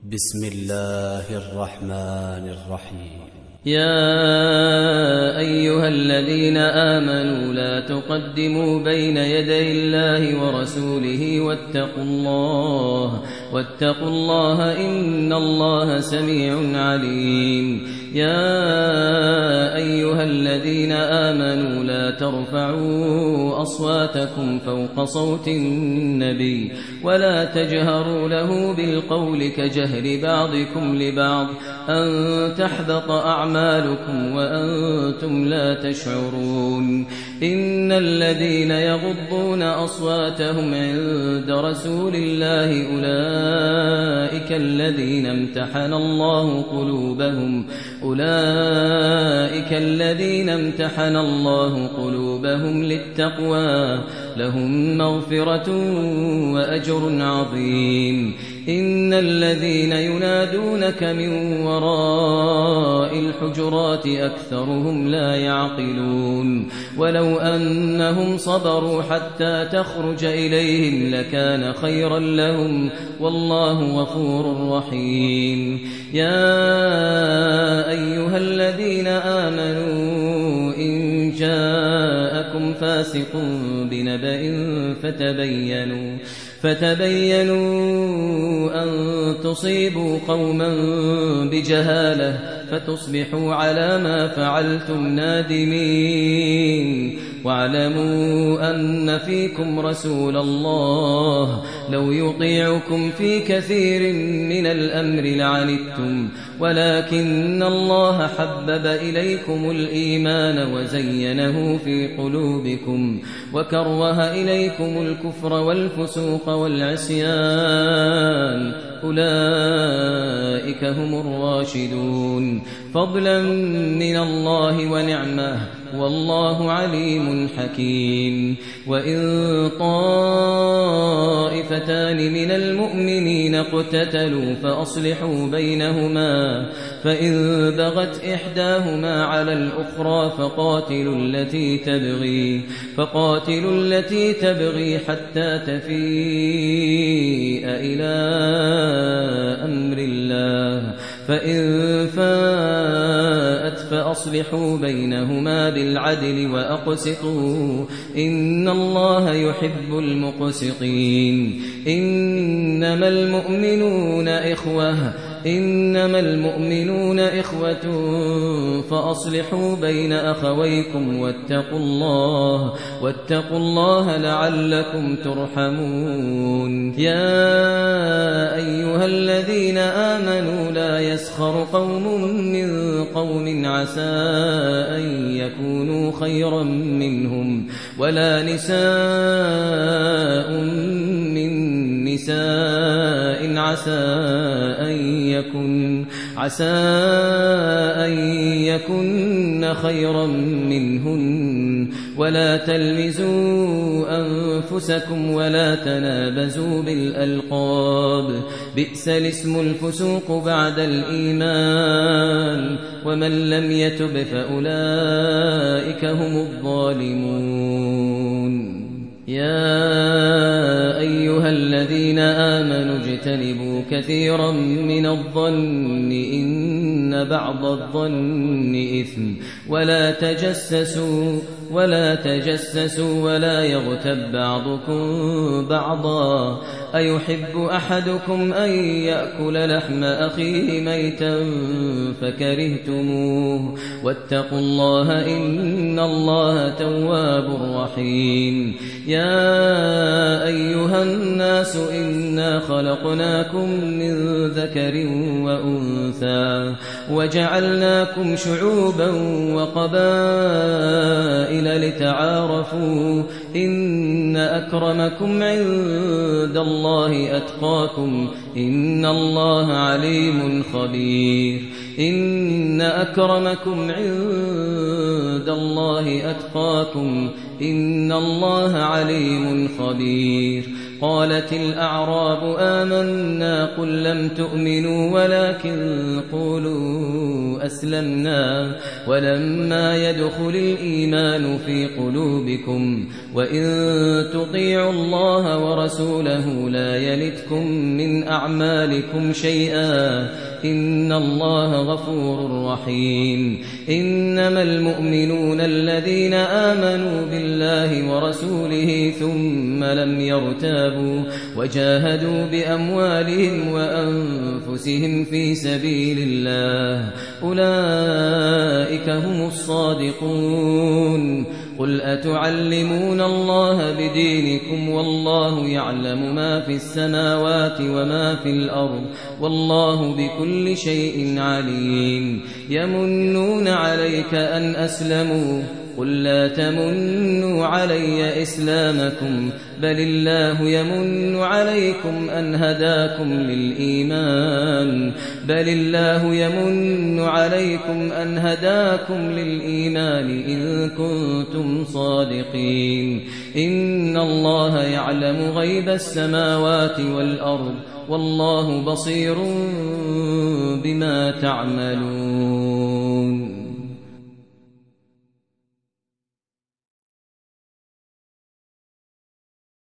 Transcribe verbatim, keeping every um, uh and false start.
بسم الله الرحمن الرحيم. يا أيها الذين آمنوا لا تقدموا بين يدي الله ورسوله واتقوا الله واتقوا الله إن الله سميع عليم. يا أيها الذين آمنوا لا ترفعوا أصواتكم فوق صوت النبي ولا تجهروا له بالقول كجهر بعضكم لبعض أن تحبط أعمالكم وأنتم لا تشعرون. إن الذين يغضون أصواتهم عند رسول الله أولئك الذين امتحن الله قلوبهم أولئك الذين امتحن الله قلوبهم للتقوى لهم مغفرة وأجر عظيم. إن الذين ينادونك من وراء الحجرات أكثرهم لا يعقلون. ولو أنهم صبروا حتى تخرج إليهم لكان خيرا لهم والله غفور رحيم. يا أيها الذين آمنوا إن جاءكم فاسق بنبأ فتبينوا فتبينوا أن تصيبوا قوما بجهالة فتصبحوا على ما فعلتم نادمين. واعلموا أن فيكم رسول الله لو يطيعكم في كثير من الأمر لعنتم ولكن الله حبب إليكم الإيمان وزينه في قلوبكم وكره إليكم الكفر والفسوق والعصيان أولئك هم الراشدون فضلا من الله ونعمه والله عليم حكيم. وإن طائفتان من المؤمنين اقتتلوا فأصلحوا بينهما فإن بغت إحداهما على الأخرى فقاتلوا التي تبغي فقاتلوا التي تبغي حتى تفيء إلى أمر الله فإن فاءت فأصلحوا بينهما بالعدل وأقسطوا إن الله يحب المقسطين. إنما المؤمنون إخوة إنما المؤمنون إخوة فأصلحوا بين أخويكم واتقوا الله واتقوا الله لعلكم ترحمون. يا أيها الذين آمنوا لا يسخر قوم من قوم عسى أن يكونوا خيرا منهم ولا نساء من نساء عسى أن يكن عسى أن يكن خيرا منهن ولا تلمزوا أنفسكم ولا تنابزوا بالألقاب بئس الاسم الفسوق بعد الإيمان ومن لم يتب فأولئك هم الظالمون. يا أيها الذين آمنوا اجتنبوا كثيرا من الظن إن بعض الظن إثم ولا تجسسوا ولا تجسسوا ولا يغتب بعضكم بعضا أيحب أحدكم أن يأكل لحم أخيه ميتا فكرهتموه واتقوا الله إن الله تواب رحيم. يا أيها الناس إنا خلقناكم من ذكر وأنثى وجعلناكم شعوبا وقبائل لتعارفوا إن أكرمكم عند الله أتقاكم إن الله عليم خبير. إن أكرمكم عند الله أتقاكم إن الله عليم خبير. قالت الأعراب آمنا قل لم تؤمنوا ولكن قولوا أسلمنا ولما يدخل الإيمان في قلوبكم وإن تطيعوا الله ورسوله لا يلتكم من أعمالكم شيئا إن الله غفور رحيم إنما المؤمنون الذين آمنوا بالله ورسوله ثم لم يرتابوا وجاهدوا بأموالهم وأنفسهم في سبيل الله أولئك هم الصادقون قل أتعلمون الله بدينكم والله يعلم ما في السماوات وما في الأرض والله بكل شيء عليم يمنون عليك أن أسلموا قل لا تمنوا علي إسلامكم بل الله يمن عليكم أن هداكم للإيمان بل الله يمن عليكم أن هداكم للإيمان إن كنتم صادقين إن الله يعلم غيب السماوات والأرض والله بصير بما تعملون